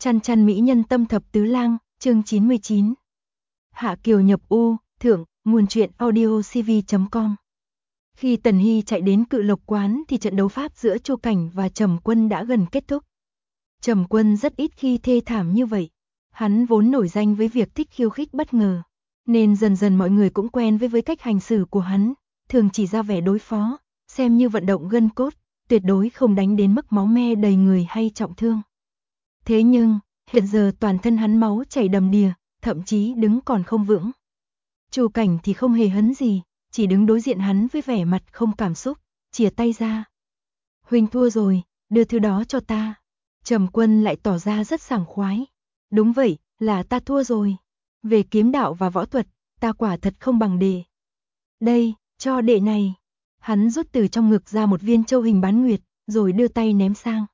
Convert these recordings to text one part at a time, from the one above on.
Chăn chăn mỹ nhân tâm thập tứ lang, chương 99. Hạ Kiều nhập U, thượng, nguồn truyện audiocv.com. Khi Tần Hy chạy đến Cự Lộc quán thì trận đấu pháp giữa Chu Cảnh và Trầm Quân đã gần kết thúc. Trầm Quân rất ít khi thê thảm như vậy. Hắn vốn nổi danh với việc thích khiêu khích bất ngờ, nên dần dần mọi người cũng quen với cách hành xử của hắn, thường chỉ ra vẻ đối phó, xem như vận động gân cốt, tuyệt đối không đánh đến mức máu me đầy người hay trọng thương. Thế nhưng, hiện giờ toàn thân hắn máu chảy đầm đìa, thậm chí đứng còn không vững. Chu Cảnh thì không hề hấn gì, chỉ đứng đối diện hắn với vẻ mặt không cảm xúc, chìa tay ra. Huynh thua rồi, đưa thứ đó cho ta. Trầm Quân lại tỏ ra rất sảng khoái. Đúng vậy, là ta thua rồi. Về kiếm đạo và võ thuật, ta quả thật không bằng đệ. Đây, cho đệ này. Hắn rút từ trong ngực ra một viên châu hình bán nguyệt, rồi đưa tay ném sang.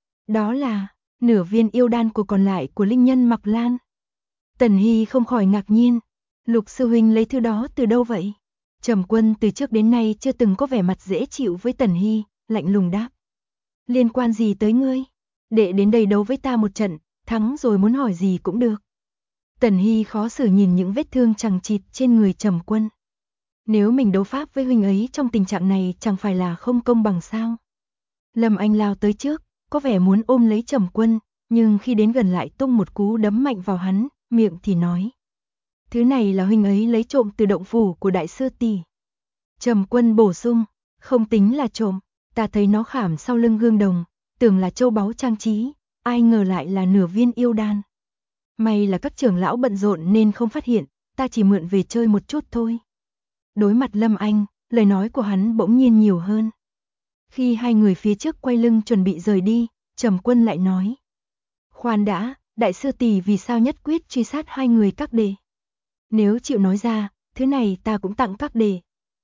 Đó là nửa viên yêu đan của còn lại của linh nhân Mặc Lan. Tần Hy không khỏi ngạc nhiên. Lục sư huynh lấy thứ đó từ đâu vậy? Trầm Quân từ trước đến nay chưa từng có vẻ mặt dễ chịu với Tần Hy, lạnh lùng đáp. Liên quan gì tới ngươi? Đệ đến đây đấu với ta một trận, thắng rồi muốn hỏi gì cũng được. Tần Hy khó xử nhìn những vết thương chằng chịt trên người Trầm Quân. Nếu mình đấu pháp với huynh ấy trong tình trạng này chẳng phải là không công bằng sao? Lâm Anh lao tới trước, có vẻ muốn ôm lấy Trầm Quân, nhưng khi đến gần lại tung một cú đấm mạnh vào hắn, miệng thì nói. Thứ này là huynh ấy lấy trộm từ động phủ của đại sư tỷ. Trầm Quân bổ sung, không tính là trộm, ta thấy nó khảm sau lưng gương đồng, tưởng là châu báu trang trí, ai ngờ lại là nửa viên yêu đan. May là các trưởng lão bận rộn nên không phát hiện, ta chỉ mượn về chơi một chút thôi. Đối mặt Lâm Anh, lời nói của hắn bỗng nhiên nhiều hơn. Khi hai người phía trước quay lưng chuẩn bị rời đi, Trầm Quân lại nói. Khoan đã, đại sư tỷ vì sao nhất quyết truy sát hai người các đệ? Nếu chịu nói ra, thứ này ta cũng tặng các đệ.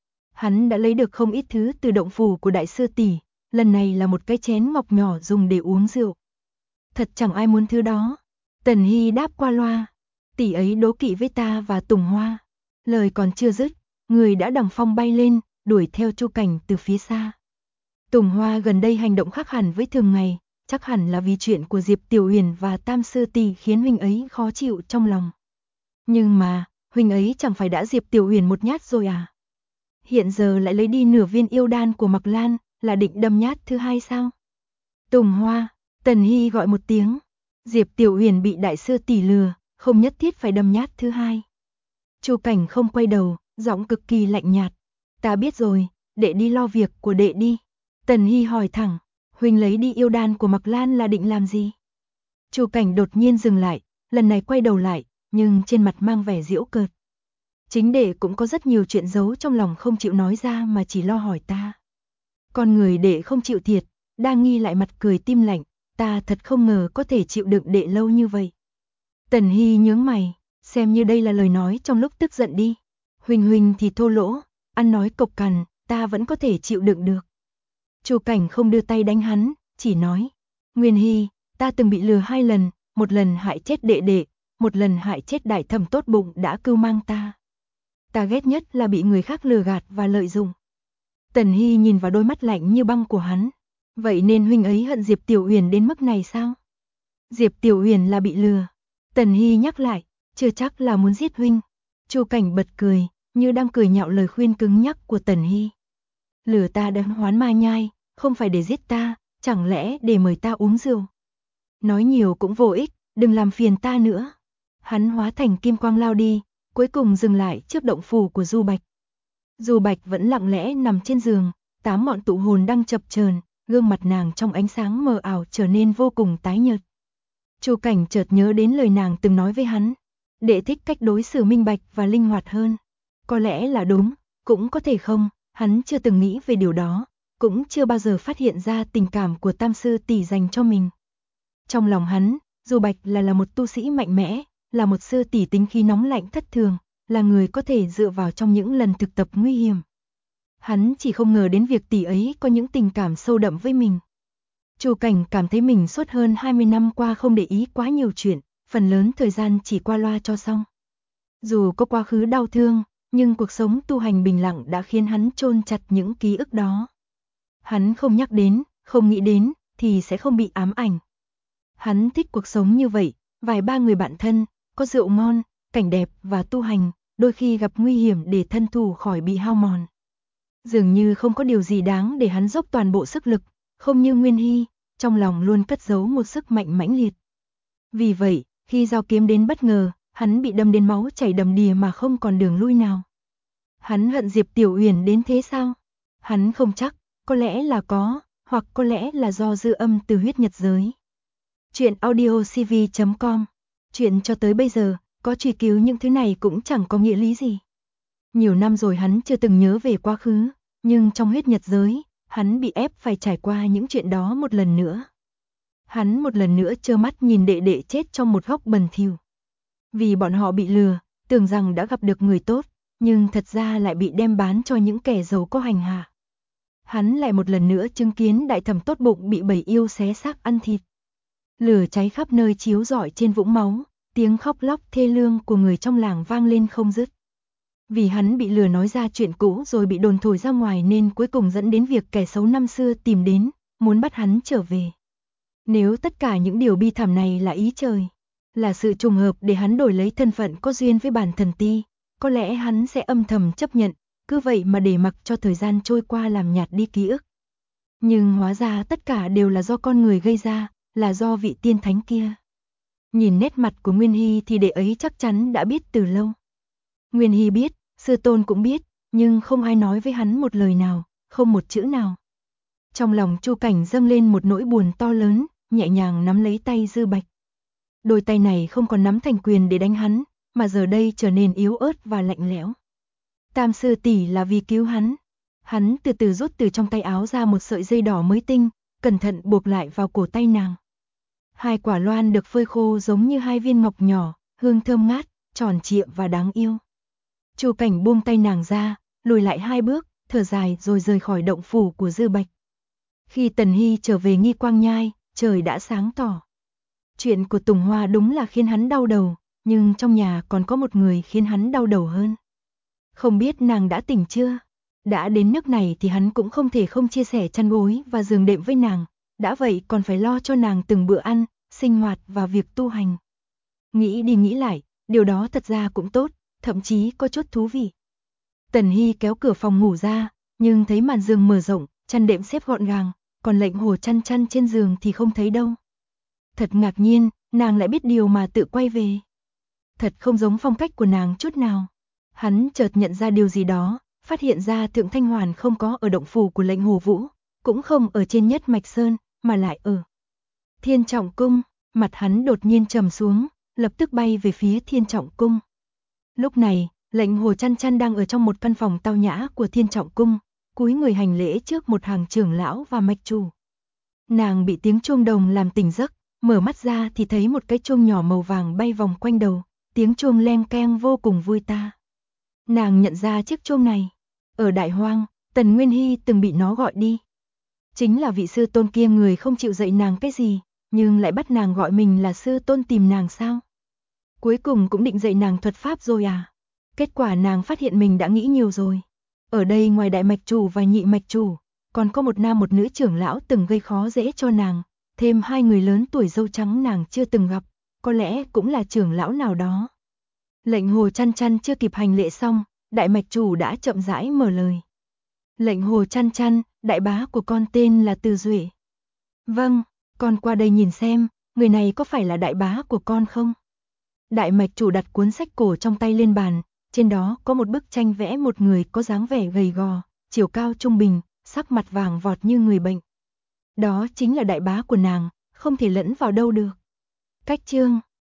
Hắn đã lấy được không ít thứ từ động phủ của đại sư tỷ, lần này là một cái chén ngọc nhỏ dùng để uống rượu. Thật chẳng ai muốn thứ đó. Tần Hy đáp qua loa. Tỷ ấy đố kỵ với ta và Tùng Hoa. Lời còn chưa dứt, người đã đằng phong bay lên, đuổi theo Chu Cảnh từ phía xa. Tùng Hoa gần đây hành động khác hẳn với thường ngày, chắc hẳn là vì chuyện của Diệp Tiểu Huyền và Tam sư tỷ khiến huynh ấy khó chịu trong lòng. Nhưng mà, huynh ấy chẳng phải đã Diệp Tiểu Huyền một nhát rồi à? Hiện giờ lại lấy đi nửa viên yêu đan của Mặc Lan, là định đâm nhát thứ hai sao? Tùng Hoa, Tần Hy gọi một tiếng. Diệp Tiểu Huyền bị đại sư tỷ lừa, không nhất thiết phải đâm nhát thứ hai. Chu Cảnh không quay đầu, giọng cực kỳ lạnh nhạt. Ta biết rồi, đệ đi lo việc của đệ đi. Tần Hy hỏi thẳng, huynh lấy đi yêu đan của Mặc Lan là định làm gì? Chu Cảnh đột nhiên dừng lại, lần này quay đầu lại, nhưng trên mặt mang vẻ giễu cợt. Chính đệ cũng có rất nhiều chuyện giấu trong lòng không chịu nói ra mà chỉ lo hỏi ta. Con người đệ không chịu thiệt, đang nghi lại mặt cười tim lạnh, ta thật không ngờ có thể chịu đựng đệ lâu như vậy. Tần Hy nhướng mày, xem như đây là lời nói trong lúc tức giận đi. Huynh thì thô lỗ, ăn nói cộc cằn, ta vẫn có thể chịu đựng được. Chu Cảnh không đưa tay đánh hắn, chỉ nói. Nguyên Hy, ta từng bị lừa 2 lần, một lần hại chết đệ đệ, một lần hại chết đại thẩm tốt bụng đã cưu mang ta. Ta ghét nhất là bị người khác lừa gạt và lợi dụng. Tần Hy nhìn vào đôi mắt lạnh như băng của hắn. Vậy nên huynh ấy hận Diệp Tiểu Huyền đến mức này sao? Diệp Tiểu Huyền là bị lừa. Tần Hy nhắc lại, chưa chắc là muốn giết huynh. Chu Cảnh bật cười, như đang cười nhạo lời khuyên cứng nhắc của Tần Hy. Lừa ta đem hoán ma nhai, không phải để giết ta, chẳng lẽ để mời ta uống rượu? Nói nhiều cũng vô ích, đừng làm phiền ta nữa. Hắn hóa thành kim quang lao đi, cuối cùng dừng lại trước động phủ của Du Bạch. Du Bạch vẫn lặng lẽ nằm trên giường, 8 ngọn tụ hồn đang chập chờn, gương mặt nàng trong ánh sáng mờ ảo trở nên vô cùng tái nhợt. Chu Cảnh chợt nhớ đến lời nàng từng nói với hắn, đệ thích cách đối xử minh bạch và linh hoạt hơn. Có lẽ là đúng, cũng có thể không, hắn chưa từng nghĩ về điều đó, cũng chưa bao giờ phát hiện ra tình cảm của Tam sư tỷ dành cho mình. Trong lòng hắn, Du Bạch là một tu sĩ mạnh mẽ, là một sư tỷ tính khí nóng lạnh thất thường, là người có thể dựa vào trong những lần thực tập nguy hiểm. Hắn chỉ không ngờ đến việc tỷ ấy có những tình cảm sâu đậm với mình. Chu Cảnh cảm thấy mình suốt hơn 20 năm qua không để ý quá nhiều chuyện, phần lớn thời gian chỉ qua loa cho xong. Dù có quá khứ đau thương, nhưng cuộc sống tu hành bình lặng đã khiến hắn chôn chặt những ký ức đó. Hắn không nhắc đến, không nghĩ đến, thì sẽ không bị ám ảnh. Hắn thích cuộc sống như vậy, vài ba người bạn thân, có rượu ngon, cảnh đẹp và tu hành, đôi khi gặp nguy hiểm để thân thủ khỏi bị hao mòn. Dường như không có điều gì đáng để hắn dốc toàn bộ sức lực, không như Nguyên Hy, trong lòng luôn cất giấu một sức mạnh mãnh liệt. Vì vậy, khi dao kiếm đến bất ngờ, hắn bị đâm đến máu chảy đầm đìa mà không còn đường lui nào. Hắn hận Diệp Tiểu Uyển đến thế sao? Hắn không chắc, có lẽ là có, hoặc có lẽ là do dư âm từ huyết nhật giới. Chuyện audiocv.com. Chuyện cho tới bây giờ, có truy cứu những thứ này cũng chẳng có nghĩa lý gì. Nhiều năm rồi hắn chưa từng nhớ về quá khứ, nhưng trong huyết nhật giới, hắn bị ép phải trải qua những chuyện đó một lần nữa. Hắn một lần nữa trơ mắt nhìn đệ đệ chết trong một góc bẩn thỉu. Vì bọn họ bị lừa, tưởng rằng đã gặp được người tốt, nhưng thật ra lại bị đem bán cho những kẻ giàu có hành hạ. Hắn lại một lần nữa chứng kiến đại thẩm tốt bụng bị bầy yêu xé xác ăn thịt. Lửa cháy khắp nơi chiếu rọi trên vũng máu, tiếng khóc lóc thê lương của người trong làng vang lên không dứt. Vì hắn bị lừa nói ra chuyện cũ rồi bị đồn thổi ra ngoài nên cuối cùng dẫn đến việc kẻ xấu năm xưa tìm đến, muốn bắt hắn trở về. Nếu tất cả những điều bi thảm này là ý trời, là sự trùng hợp để hắn đổi lấy thân phận có duyên với bản thần ti, có lẽ hắn sẽ âm thầm chấp nhận, cứ vậy mà để mặc cho thời gian trôi qua làm nhạt đi ký ức. Nhưng hóa ra tất cả đều là do con người gây ra, là do vị tiên thánh kia. Nhìn nét mặt của Nguyên Hy thì đệ ấy chắc chắn đã biết từ lâu. Nguyên Hy biết, sư tôn cũng biết, nhưng không ai nói với hắn một lời nào, không một chữ nào. Trong lòng Chu Cảnh dâng lên một nỗi buồn to lớn, nhẹ nhàng nắm lấy tay Dư Bạch. Đôi tay này không còn nắm thành quyền để đánh hắn, mà giờ đây trở nên yếu ớt và lạnh lẽo. Tam sư tỷ là vì cứu hắn. Hắn từ từ rút từ trong tay áo ra một sợi dây đỏ mới tinh, cẩn thận buộc lại vào cổ tay nàng. Hai quả loan được phơi khô giống như hai viên ngọc nhỏ, hương thơm ngát, tròn trịa và đáng yêu. Chu Cảnh buông tay nàng ra, lùi lại 2 bước, thở dài rồi rời khỏi động phủ của Dư Bạch. Khi Tần Hy trở về Nghi Quang Nhai, trời đã sáng tỏ. Chuyện của Tùng Hoa đúng là khiến hắn đau đầu, nhưng trong nhà còn có một người khiến hắn đau đầu hơn. Không biết nàng đã tỉnh chưa? Đã đến nước này thì hắn cũng không thể không chia sẻ chăn gối và giường đệm với nàng, đã vậy còn phải lo cho nàng từng bữa ăn, sinh hoạt và việc tu hành. Nghĩ đi nghĩ lại, điều đó thật ra cũng tốt, thậm chí có chút thú vị. Tần Hy kéo cửa phòng ngủ ra, nhưng thấy màn giường mở rộng, chăn đệm xếp gọn gàng, còn lệnh hồ chăn chăn trên giường thì không thấy đâu. Thật ngạc nhiên, nàng lại biết điều mà tự quay về. Thật không giống phong cách của nàng chút nào. Hắn chợt nhận ra điều gì đó, phát hiện ra Thượng Thanh Hoàn không có ở động phủ của lệnh Hồ Vũ, cũng không ở trên Nhất Mạch Sơn, mà lại ở Thiên Trọng Cung. Mặt hắn đột nhiên trầm xuống, lập tức bay về phía Thiên Trọng Cung. Lúc này, lệnh Hồ Chăn Chăn đang ở trong một căn phòng tao nhã của Thiên Trọng Cung, cúi người hành lễ trước một hàng trưởng lão và mạch chủ. Nàng bị tiếng chuông đồng làm tỉnh giấc, mở mắt ra thì thấy một cái chuông nhỏ màu vàng bay vòng quanh đầu, tiếng chuông leng keng vô cùng vui ta. Nàng nhận ra chiếc chuông này, ở Đại Hoang, Tần Nguyên Hy từng bị nó gọi đi. Chính là vị sư tôn kia, người không chịu dạy nàng cái gì, nhưng lại bắt nàng gọi mình là sư tôn tìm nàng sao? Cuối cùng cũng định dạy nàng thuật pháp rồi à? Kết quả nàng phát hiện mình đã nghĩ nhiều rồi. Ở đây ngoài đại mạch chủ và nhị mạch chủ, còn có một nam một nữ trưởng lão từng gây khó dễ cho nàng, thêm 2 người lớn tuổi râu trắng nàng chưa từng gặp, có lẽ cũng là trưởng lão nào đó. Lệnh Hồ Chăn Chăn chưa kịp hành lễ xong, đại mạch chủ đã chậm rãi mở lời. Lệnh Hồ Chăn Chăn, đại bá của con tên là Từ Duệ. Vâng, con qua đây nhìn xem, người này có phải là đại bá của con không? Đại mạch chủ đặt cuốn sách cổ trong tay lên bàn, trên đó có một bức tranh vẽ một người có dáng vẻ gầy gò, chiều cao trung bình, sắc mặt vàng vọt như người bệnh. Đó chính là đại bá của nàng, không thể lẫn vào đâu được. Cách chương